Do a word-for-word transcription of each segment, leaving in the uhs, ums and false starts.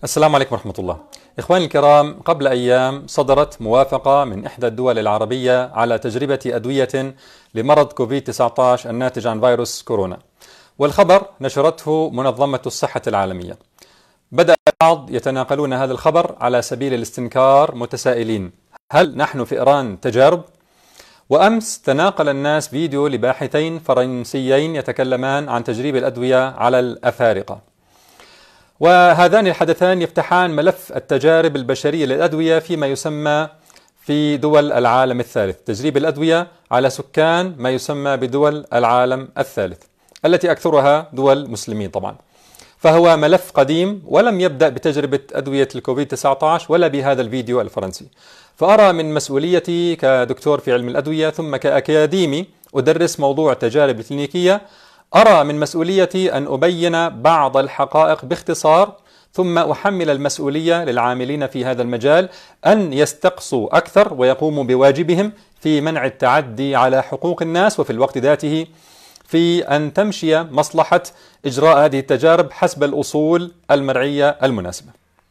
السلام عليكم ورحمة الله. إخواني الكرام، قبل أيام صدرت موافقة من إحدى الدول العربية على تجربة أدوية لمرض كوفيد تسعة عشر الناتج عن فيروس كورونا، والخبر نشرته منظمة الصحة العالمية. بدأ البعض يتناقلون هذا الخبر على سبيل الاستنكار متسائلين: هل نحن فئران تجارب؟ وأمس تناقل الناس فيديو لباحثين فرنسيين يتكلمان عن تجريب الأدوية على الأفارقة، وهذان الحدثان يفتحان ملف التجارب البشرية للأدوية فيما يسمى في دول العالم الثالث، تجريب الأدوية على سكان ما يسمى بدول العالم الثالث التي أكثرها دول مسلمين طبعا. فهو ملف قديم ولم يبدأ بتجربة أدوية الكوفيد تسعة عشر ولا بهذا الفيديو الفرنسي. فأرى من مسؤوليتي كدكتور في علم الأدوية ثم كأكاديمي أدرس موضوع التجارب الكلينيكية، أرى من مسؤوليتي أن أبين بعض الحقائق باختصار، ثم أحمل المسؤولية للعاملين في هذا المجال أن يستقصوا أكثر ويقوموا بواجبهم في منع التعدي على حقوق الناس، وفي الوقت ذاته في أن تمشي مصلحة إجراء هذه التجارب حسب الأصول المرعية المناسبة.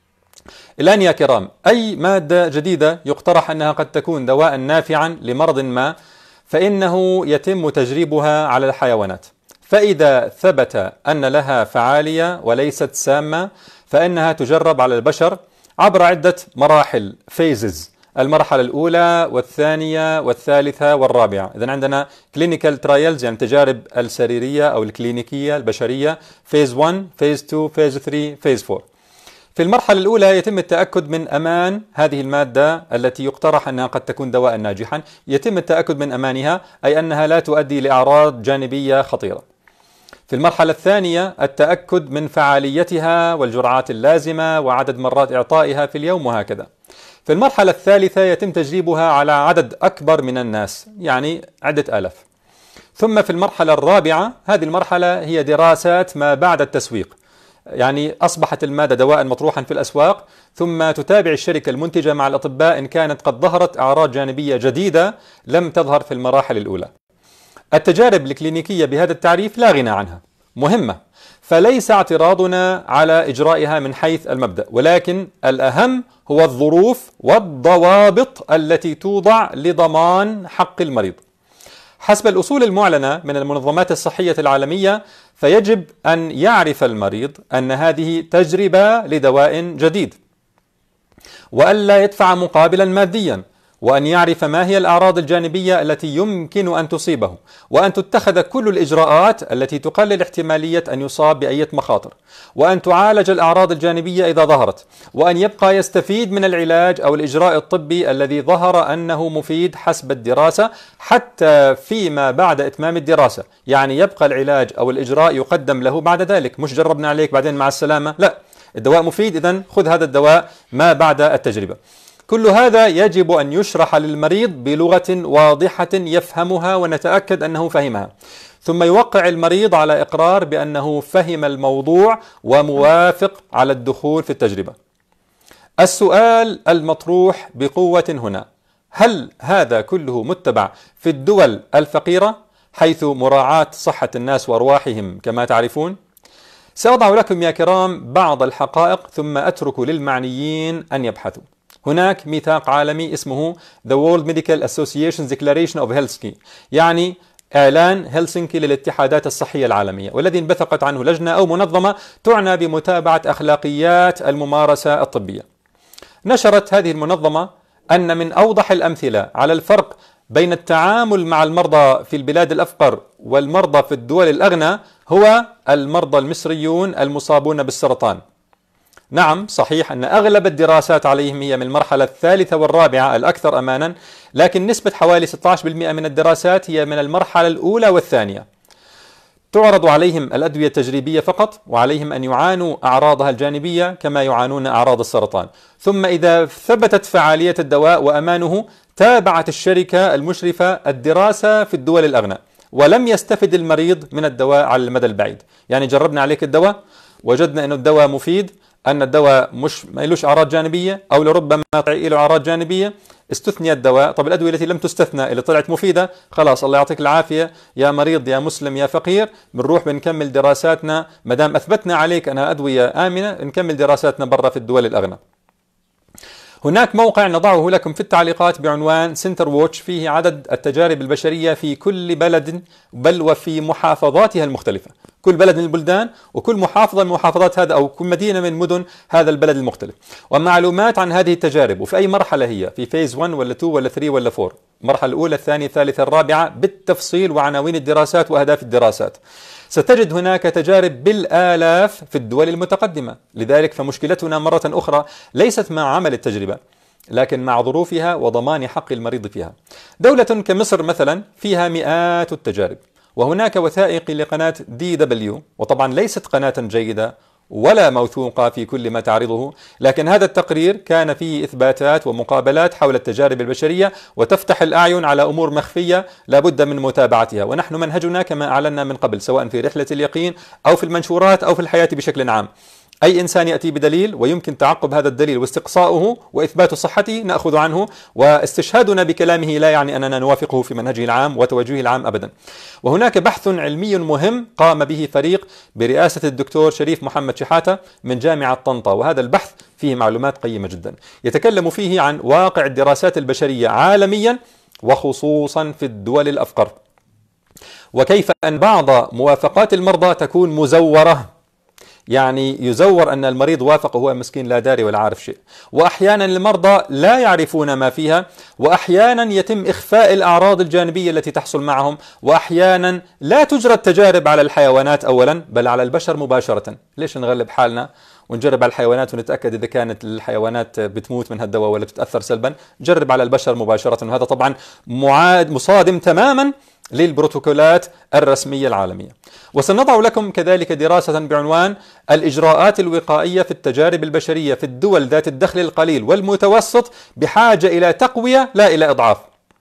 الآن يا كرام، أي مادة جديدة يقترح أنها قد تكون دواء نافعا لمرض ما فإنه يتم تجريبها على الحيوانات، فإذا ثبت أن لها فعالية وليست سامة فإنها تجرب على البشر عبر عدة مراحل فيزز، المرحلة الأولى والثانية والثالثة والرابعة. إذن عندنا clinical trials يعني التجارب السريرية أو الكلينيكية البشرية، فيز واحد، فيز اثنين، فيز ثلاثة، فيز أربعة. في المرحلة الأولى يتم التأكد من أمان هذه المادة التي يقترح أنها قد تكون دواء ناجحا، يتم التأكد من أمانها أي أنها لا تؤدي لأعراض جانبية خطيرة. في المرحلة الثانية التأكد من فعاليتها والجرعات اللازمة وعدد مرات إعطائها في اليوم وهكذا. في المرحلة الثالثة يتم تجريبها على عدد أكبر من الناس، يعني عدة آلاف. ثم في المرحلة الرابعة، هذه المرحلة هي دراسات ما بعد التسويق، يعني أصبحت المادة دواء مطروحا في الأسواق، ثم تتابع الشركة المنتجة مع الأطباء إن كانت قد ظهرت أعراض جانبية جديدة لم تظهر في المراحل الأولى. التجارب الكلينيكية بهذا التعريف لا غنى عنها، مهمة، فليس اعتراضنا على إجرائها من حيث المبدأ، ولكن الأهم هو الظروف والضوابط التي توضع لضمان حق المريض. حسب الأصول المعلنة من المنظمات الصحية العالمية فيجب أن يعرف المريض أن هذه تجربة لدواء جديد، وألا يدفع مقابلا ماديا، وأن يعرف ما هي الأعراض الجانبية التي يمكن أن تصيبه، وأن تتخذ كل الإجراءات التي تقلل احتمالية أن يصاب بأي مخاطر، وأن تعالج الأعراض الجانبية إذا ظهرت، وأن يبقى يستفيد من العلاج أو الإجراء الطبي الذي ظهر أنه مفيد حسب الدراسة حتى فيما بعد إتمام الدراسة، يعني يبقى العلاج أو الإجراء يقدم له بعد ذلك، مش جربنا عليك بعدين مع السلامة، لا، الدواء مفيد إذن خذ هذا الدواء ما بعد التجربة. كل هذا يجب أن يشرح للمريض بلغة واضحة يفهمها ونتأكد أنه فهمها، ثم يوقع المريض على إقرار بأنه فهم الموضوع وموافق على الدخول في التجربة. السؤال المطروح بقوة هنا: هل هذا كله متبع في الدول الفقيرة حيث مراعاة صحة الناس وأرواحهم كما تعرفون؟ سأضع لكم يا كرام بعض الحقائق ثم أترك للمعنيين أن يبحثوا. هناك ميثاق عالمي اسمه The World Medical Association's Declaration of Helsinki، يعني إعلان هلسنكي للاتحادات الصحية العالمية، والذي انبثقت عنه لجنة أو منظمة تعنى بمتابعة أخلاقيات الممارسة الطبية. نشرت هذه المنظمة أن من أوضح الأمثلة على الفرق بين التعامل مع المرضى في البلاد الأفقر والمرضى في الدول الأغنى هو المرضى المصريون المصابون بالسرطان. نعم صحيح أن أغلب الدراسات عليهم هي من المرحلة الثالثة والرابعة الأكثر أمانا، لكن نسبة حوالي ستة عشر بالمئة من الدراسات هي من المرحلة الأولى والثانية. تعرض عليهم الأدوية التجريبية فقط، وعليهم أن يعانوا أعراضها الجانبية كما يعانون أعراض السرطان، ثم إذا ثبتت فعالية الدواء وأمانه تابعت الشركة المشرفة الدراسة في الدول الأغنى، ولم يستفد المريض من الدواء على المدى البعيد. يعني جربنا عليك الدواء، وجدنا أن الدواء مفيد، أن الدواء مش ما لهش أعراض جانبية أو لربما له أعراض جانبية، استثني الدواء. طب الأدوية التي لم تستثنى اللي طلعت مفيدة، خلاص الله يعطيك العافية يا مريض يا مسلم يا فقير، بنروح بنكمل دراساتنا ما دام أثبتنا عليك أنها أدوية آمنة، نكمل دراساتنا برا في الدول الأغنى. هناك موقع نضعه لكم في التعليقات بعنوان سنتر ووتش، فيه عدد التجارب البشرية في كل بلد بل وفي محافظاتها المختلفة، كل بلد من البلدان وكل محافظة من محافظات هذا أو كل مدينة من مدن هذا البلد المختلف، ومعلومات عن هذه التجارب وفي أي مرحلة هي، في فيز واحد ولا اثنين ولا ثلاثة ولا أربعة، المرحلة الأولى الثانية الثالثة الرابعة بالتفصيل وعناوين الدراسات وأهداف الدراسات. ستجد هناك تجارب بالآلاف في الدول المتقدمة، لذلك فمشكلتنا مرة أخرى ليست مع عمل التجربة لكن مع ظروفها وضمان حق المريض فيها. دولة كمصر مثلا فيها مئات التجارب، وهناك وثائقي لقناة دي دبليو، وطبعا ليست قناة جيدة ولا موثوقة في كل ما تعرضه، لكن هذا التقرير كان فيه إثباتات ومقابلات حول التجارب البشرية وتفتح الأعين على أمور مخفية لابد من متابعتها. ونحن منهجنا كما أعلنا من قبل سواء في رحلة اليقين أو في المنشورات أو في الحياة بشكل عام، أي إنسان يأتي بدليل ويمكن تعقب هذا الدليل واستقصاؤه وإثبات صحته نأخذ عنه، واستشهادنا بكلامه لا يعني أننا نوافقه في منهجه العام وتوجهه العام أبدا. وهناك بحث علمي مهم قام به فريق برئاسة الدكتور شريف محمد شحاتة من جامعة طنطا، وهذا البحث فيه معلومات قيمة جدا يتكلم فيه عن واقع الدراسات البشرية عالميا وخصوصا في الدول الأفقر، وكيف أن بعض موافقات المرضى تكون مزورة، يعني يزور أن المريض وافق وهو مسكين لا داري ولا عارف شيء، وأحيانا المرضى لا يعرفون ما فيها، وأحيانا يتم إخفاء الأعراض الجانبية التي تحصل معهم، وأحيانا لا تجرى التجارب على الحيوانات أولا بل على البشر مباشرة. ليش نغلب حالنا ونجرب على الحيوانات ونتأكد إذا كانت الحيوانات بتموت من هالدواء ولا بتتأثر سلبا؟ جرب على البشر مباشرة، وهذا طبعا معاد مصادم تماما للبروتوكولات الرسمية العالمية. وسنضع لكم كذلك دراسة بعنوان الإجراءات الوقائية في التجارب البشرية في الدول ذات الدخل القليل والمتوسط بحاجة إلى تقوية لا إلى إضعاف.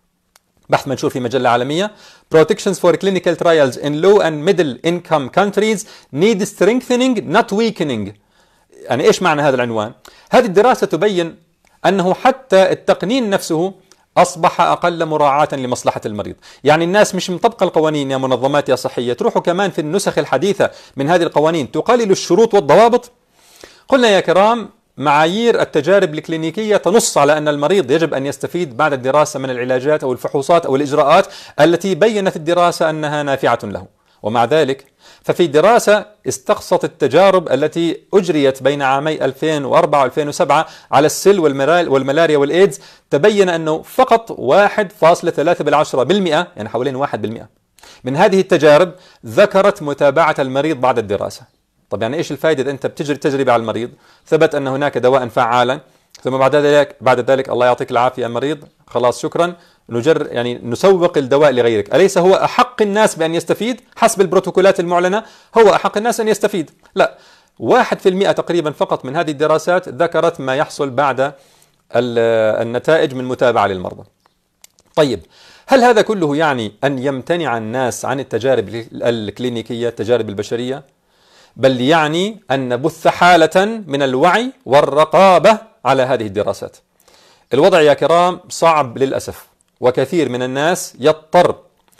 بحث منشور في مجلة عالمية Protections for Clinical Trials in Low and Middle Income Countries Need Strengthening Not Weakening. يعني إيش معنى هذا العنوان؟ هذه الدراسة تبين أنه حتى التقنين نفسه أصبح أقل مراعاة لمصلحة المريض، يعني الناس مش مطبقة القوانين يا منظمات يا صحية، تروحوا كمان في النسخ الحديثة من هذه القوانين تقلل الشروط والضوابط. قلنا يا كرام معايير التجارب الكلينيكية تنص على أن المريض يجب أن يستفيد بعد الدراسة من العلاجات أو الفحوصات أو الإجراءات التي بينت الدراسة أنها نافعة له، ومع ذلك ففي دراسة استقصت التجارب التي أجريت بين عامي ألفين وأربعة وألفين وسبعة على السل والملاريا والإيدز تبين أنه فقط واحد فاصلة ثلاثة بالعشرة بالمئة، يعني حوالين واحد بالمئة من هذه التجارب ذكرت متابعة المريض بعد الدراسة. طب يعني إيش الفائدة إذا أنت بتجري تجربة على المريض ثبت أن هناك دواء فعالا ثم بعد ذلك بعد ذلك الله يعطيك العافية يا مريض خلاص شكرا نجر يعني نسوق الدواء لغيرك، أليس هو أحق الناس بأن يستفيد حسب البروتوكولات المعلنة؟ هو أحق الناس أن يستفيد؟ لا، واحد في المئة تقريبا فقط من هذه الدراسات ذكرت ما يحصل بعد النتائج من متابعة للمرضى. طيب هل هذا كله يعني أن يمتنع الناس عن التجارب الكلينيكية التجارب البشرية؟ بل يعني أن نبث حالة من الوعي والرقابة على هذه الدراسات. الوضع يا كرام صعب للأسف، وكثير من الناس يضطر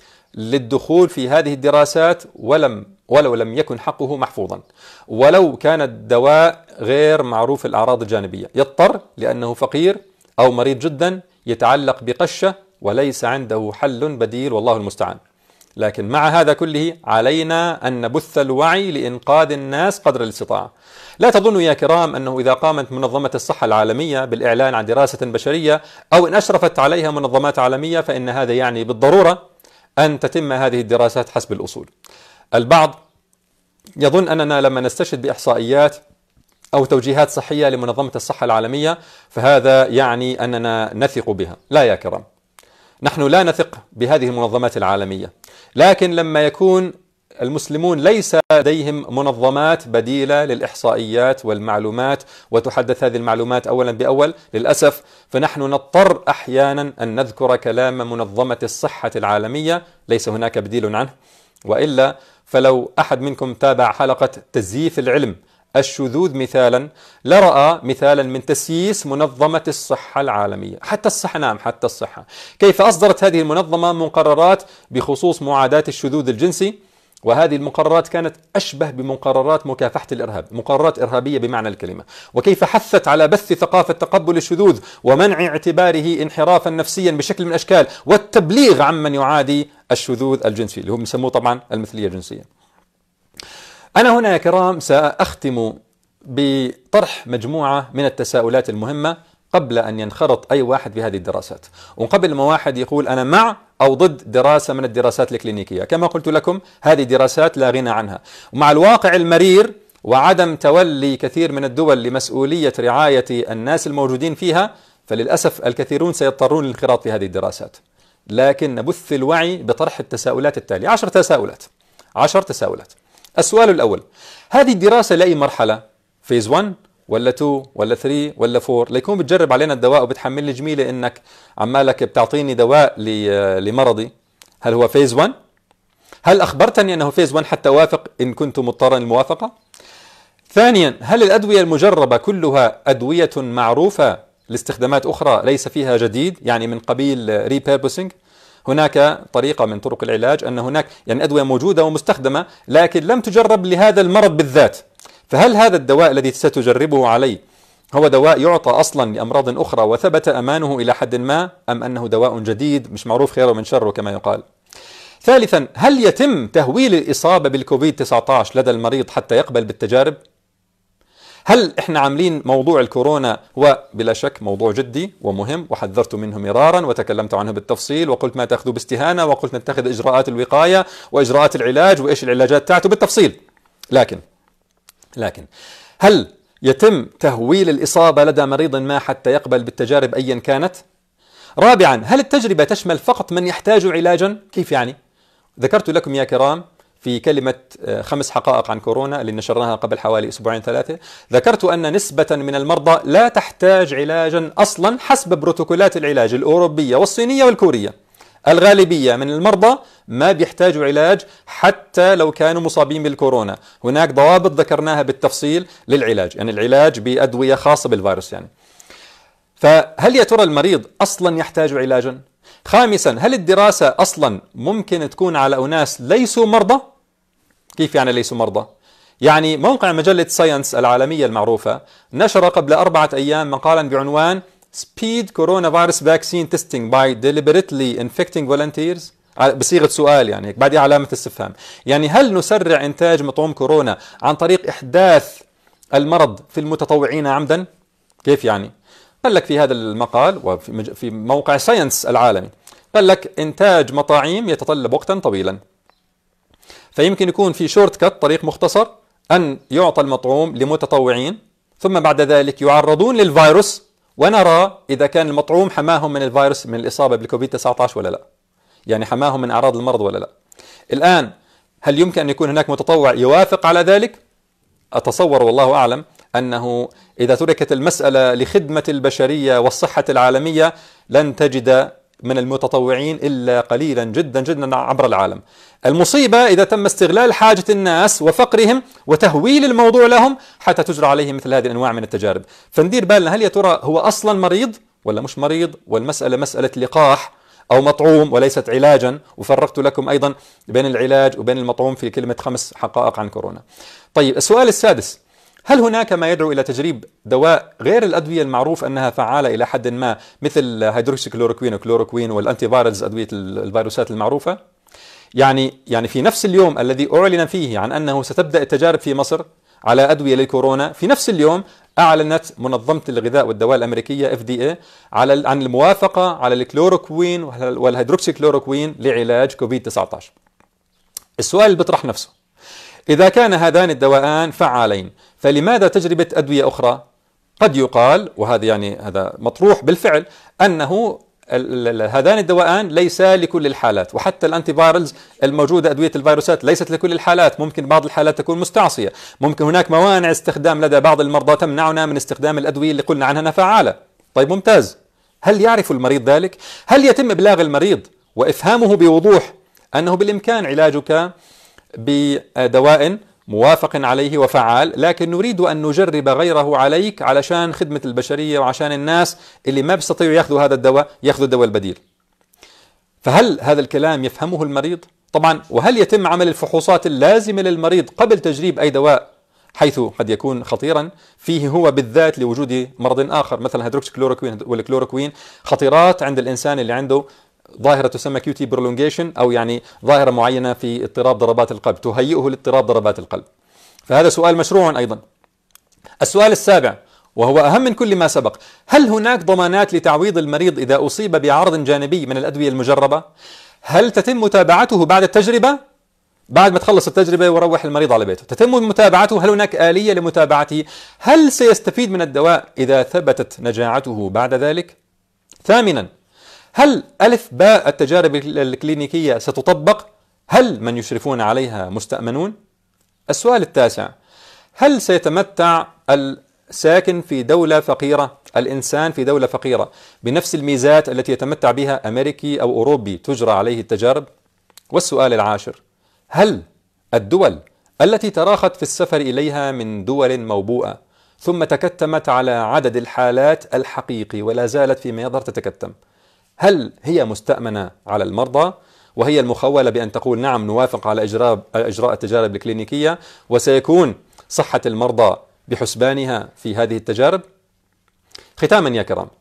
للدخول في هذه الدراسات ولم ولو لم يكن حقه محفوظا، ولو كان الدواء غير معروف الأعراض الجانبية، يضطر لأنه فقير أو مريض جدا يتعلق بقشة وليس عنده حل بديل والله المستعان. لكن مع هذا كله علينا أن نبث الوعي لإنقاذ الناس قدر الاستطاعة. لا تظنوا يا كرام أنه إذا قامت منظمة الصحة العالمية بالإعلان عن دراسة بشرية أو إن أشرفت عليها منظمات عالمية فإن هذا يعني بالضرورة أن تتم هذه الدراسات حسب الأصول. البعض يظن أننا لما نستشهد بإحصائيات أو توجيهات صحية لمنظمة الصحة العالمية فهذا يعني أننا نثق بها. لا يا كرام، نحن لا نثق بهذه المنظمات العالمية، لكن لما يكون المسلمون ليس لديهم منظمات بديلة للإحصائيات والمعلومات وتحدث هذه المعلومات أولا بأول للأسف، فنحن نضطر أحيانا أن نذكر كلام منظمة الصحة العالمية، ليس هناك بديل عنه. وإلا فلو أحد منكم تابع حلقة تزييف العلم الشذوذ مثالا لرأى مثالا من تسييس منظمة الصحة العالمية، حتى الصحة، نعم حتى الصحة، كيف أصدرت هذه المنظمة مقررات بخصوص معاداة الشذوذ الجنسي، وهذه المقررات كانت أشبه بمقررات مكافحة الإرهاب، مقررات إرهابية بمعنى الكلمة، وكيف حثت على بث ثقافة تقبل الشذوذ ومنع اعتباره انحرافا نفسيا بشكل من الأشكال، والتبليغ عمن يعادي الشذوذ الجنسي اللي هم يسموه طبعا المثلية الجنسية. أنا هنا يا كرام سأختم بطرح مجموعة من التساؤلات المهمة قبل أن ينخرط أي واحد بهذه الدراسات، وقبل ما واحد يقول أنا مع أو ضد دراسة من الدراسات الكلينيكية. كما قلت لكم هذه دراسات لا غنى عنها، ومع الواقع المرير وعدم تولي كثير من الدول لمسؤولية رعاية الناس الموجودين فيها، فللأسف الكثيرون سيضطرون للانخراط في هذه الدراسات. لكن نبث الوعي بطرح التساؤلات التالية، عشر تساؤلات عشر تساؤلات. السؤال الأول: هذه الدراسة لأي مرحلة؟ فيز واحد ولا اثنين ولا ثلاثة ولا أربعة؟ ليكون بتجرب علينا الدواء وبتحمل لي جميلة انك عمالك بتعطيني دواء لمرضي. هل هو فيز واحد؟ هل اخبرتني انه فيز واحد حتى اوافق ان كنت مضطرا للموافقة؟ ثانيا: هل الادوية المجربة كلها ادوية معروفة لاستخدامات اخرى ليس فيها جديد، يعني من قبيل ريبيربوسينج؟ هناك طريقة من طرق العلاج أن هناك يعني أدوية موجودة ومستخدمة لكن لم تجرب لهذا المرض بالذات، فهل هذا الدواء الذي ستجربه علي هو دواء يعطى أصلا لأمراض أخرى وثبت أمانه إلى حد ما، أم أنه دواء جديد مش معروف خيره من شره كما يقال؟ ثالثا: هل يتم تهويل الإصابة بالكوفيد تسعة عشر لدى المريض حتى يقبل بالتجارب؟ هل احنا عاملين موضوع الكورونا هو بلا شك موضوع جدي ومهم وحذرت منه مرارا وتكلمت عنه بالتفصيل وقلت ما تاخذوه باستهانة وقلت نتخذ إجراءات الوقاية وإجراءات العلاج وإيش العلاجات تاعته بالتفصيل، لكن لكن هل يتم تهويل الإصابة لدى مريض ما حتى يقبل بالتجارب أيا كانت؟ رابعا: هل التجربة تشمل فقط من يحتاج علاجا؟ كيف يعني؟ ذكرت لكم يا كرام في كلمة خمس حقائق عن كورونا اللي نشرناها قبل حوالي أسبوعين ثلاثة، ذكرت أن نسبة من المرضى لا تحتاج علاجا أصلا حسب بروتوكولات العلاج الأوروبية والصينية والكورية. الغالبية من المرضى ما بيحتاجوا علاج حتى لو كانوا مصابين بالكورونا، هناك ضوابط ذكرناها بالتفصيل للعلاج، يعني العلاج بأدوية خاصة بالفيروس يعني. فهل يا ترى المريض أصلا يحتاج علاجا؟ خامسا: هل الدراسة أصلا ممكن تكون على أناس ليسوا مرضى؟ كيف يعني ليسوا مرضى؟ يعني موقع مجلة ساينس العالمية المعروفة نشر قبل أربعة أيام مقالا بعنوان Speed Coronavirus Vaccine Testing by Deliberately Infecting Volunteers، بصيغة سؤال يعني بعد علامة استفهام، يعني هل نسرع إنتاج مطعوم كورونا عن طريق إحداث المرض في المتطوعين عمدا؟ كيف يعني؟ قال لك في هذا المقال وفي موقع ساينس العالمي، قال لك إنتاج مطاعيم يتطلب وقتا طويلا، فيمكن يكون في شورت كات، طريق مختصر، أن يعطى المطعوم لمتطوعين ثم بعد ذلك يعرضون للفيروس ونرى إذا كان المطعوم حماهم من الفيروس من الإصابة بالكوفيد تسعة عشر ولا لا، يعني حماهم من أعراض المرض ولا لا. الآن هل يمكن أن يكون هناك متطوع يوافق على ذلك؟ أتصور والله أعلم أنه إذا تركت المسألة لخدمة البشرية والصحة العالمية لن تجد من المتطوعين إلا قليلا جدا جدا عبر العالم. المصيبة إذا تم استغلال حاجة الناس وفقرهم وتهويل الموضوع لهم حتى تجرى عليهم مثل هذه الأنواع من التجارب. فندير بالنا، هل يا ترى هو أصلا مريض ولا مش مريض، والمسألة مسألة لقاح أو مطعوم وليست علاجا، وفرقت لكم أيضا بين العلاج وبين المطعوم في كلمة خمس حقائق عن كورونا. طيب السؤال السادس: هل هناك ما يدعو إلى تجريب دواء غير الأدوية المعروف أنها فعالة إلى حد ما مثل هيدروكسيكلوروكوين وكلوروكوين والأنتي فايرلز، أدوية الفيروسات المعروفة؟ يعني يعني في نفس اليوم الذي أعلن فيه عن أنه ستبدأ التجارب في مصر على أدوية للكورونا، في نفس اليوم أعلنت منظمة الغذاء والدواء الأمريكية إف دي إيه على عن الموافقة على الكلوروكوين والهيدروكسيكلوروكوين لعلاج كوفيد تسعة عشر. السؤال اللي بيطرح نفسه: إذا كان هذان الدواءان فعالين فلماذا تجربة أدوية أخرى؟ قد يقال، وهذا يعني هذا مطروح بالفعل، أنه هذان الدواءان ليس لكل الحالات، وحتى الأنتي فايرلز الموجودة أدوية الفيروسات ليست لكل الحالات، ممكن بعض الحالات تكون مستعصية، ممكن هناك موانع استخدام لدى بعض المرضى تمنعنا من استخدام الأدوية اللي قلنا عنها أنها فعالة. طيب ممتاز، هل يعرف المريض ذلك؟ هل يتم إبلاغ المريض وإفهامه بوضوح أنه بالإمكان علاجك بدواء موافق عليه وفعال، لكن نريد أن نجرب غيره عليك علشان خدمة البشرية وعشان الناس اللي ما بيستطيعوا ياخذوا هذا الدواء ياخذوا الدواء البديل. فهل هذا الكلام يفهمه المريض؟ طبعا. وهل يتم عمل الفحوصات اللازمة للمريض قبل تجريب أي دواء، حيث قد يكون خطيرا فيه هو بالذات لوجود مرض آخر، مثلا هيدروكسيكلوروكوين والكلوروكوين خطيرات عند الإنسان اللي عنده ظاهرة تسمى كيو تي برولونجيشن، أو يعني ظاهرة معينة في اضطراب ضربات القلب تهيئه لاضطراب ضربات القلب. فهذا سؤال مشروع أيضا. السؤال السابع وهو أهم من كل ما سبق: هل هناك ضمانات لتعويض المريض إذا أصيب بعرض جانبي من الأدوية المجربة؟ هل تتم متابعته بعد التجربة؟ بعد ما تخلص التجربة وروح المريض على بيته تتم متابعته؟ هل هناك آلية لمتابعته؟ هل سيستفيد من الدواء إذا ثبتت نجاعته بعد ذلك؟ ثامنا: هل ألف باء التجارب الكلينيكية ستطبق؟ هل من يشرفون عليها مستأمنون؟ السؤال التاسع: هل سيتمتع الساكن في دولة فقيرة، الإنسان في دولة فقيرة، بنفس الميزات التي يتمتع بها أمريكي أو أوروبي تجرى عليه التجارب؟ والسؤال العاشر: هل الدول التي تراخت في السفر إليها من دول موبوءة ثم تكتمت على عدد الحالات الحقيقي ولا زالت فيما يظهر تتكتم، هل هي مستأمنة على المرضى وهي المخولة بأن تقول نعم نوافق على إجراء إجراء التجارب الكلينيكية وسيكون صحة المرضى بحسبانها في هذه التجارب؟ ختاما يا كرام،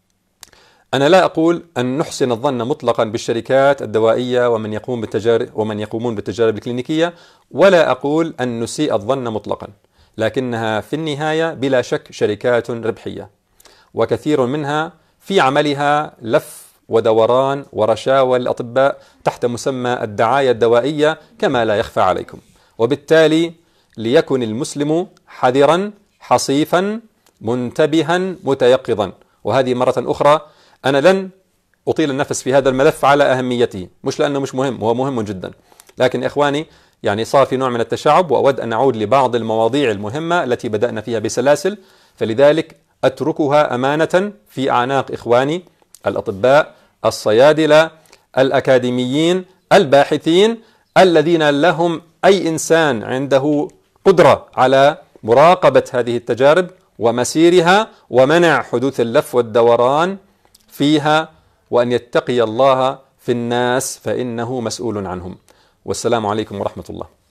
أنا لا أقول أن نحسن الظن مطلقا بالشركات الدوائية ومن يقوم بالتجارب ومن يقومون بالتجارب الكلينيكية، ولا أقول أن نسيء الظن مطلقا، لكنها في النهاية بلا شك شركات ربحية، وكثير منها في عملها لف ودوران ورشاوى الأطباء تحت مسمى الدعاية الدوائية كما لا يخفى عليكم. وبالتالي ليكن المسلم حذرا حصيفا منتبها متيقظا. وهذه مرة أخرى أنا لن أطيل النفس في هذا الملف على أهميته، مش لأنه مش مهم، هو مهم جدا، لكن إخواني يعني صار في نوع من التشعب، وأود أن أعود لبعض المواضيع المهمة التي بدأنا فيها بسلاسل، فلذلك أتركها أمانة في أعناق إخواني الأطباء الصيادلة الأكاديميين الباحثين الذين لهم أي إنسان عنده قدرة على مراقبة هذه التجارب ومسيرها ومنع حدوث اللف والدوران فيها، وأن يتقي الله في الناس فإنه مسؤول عنهم. والسلام عليكم ورحمة الله.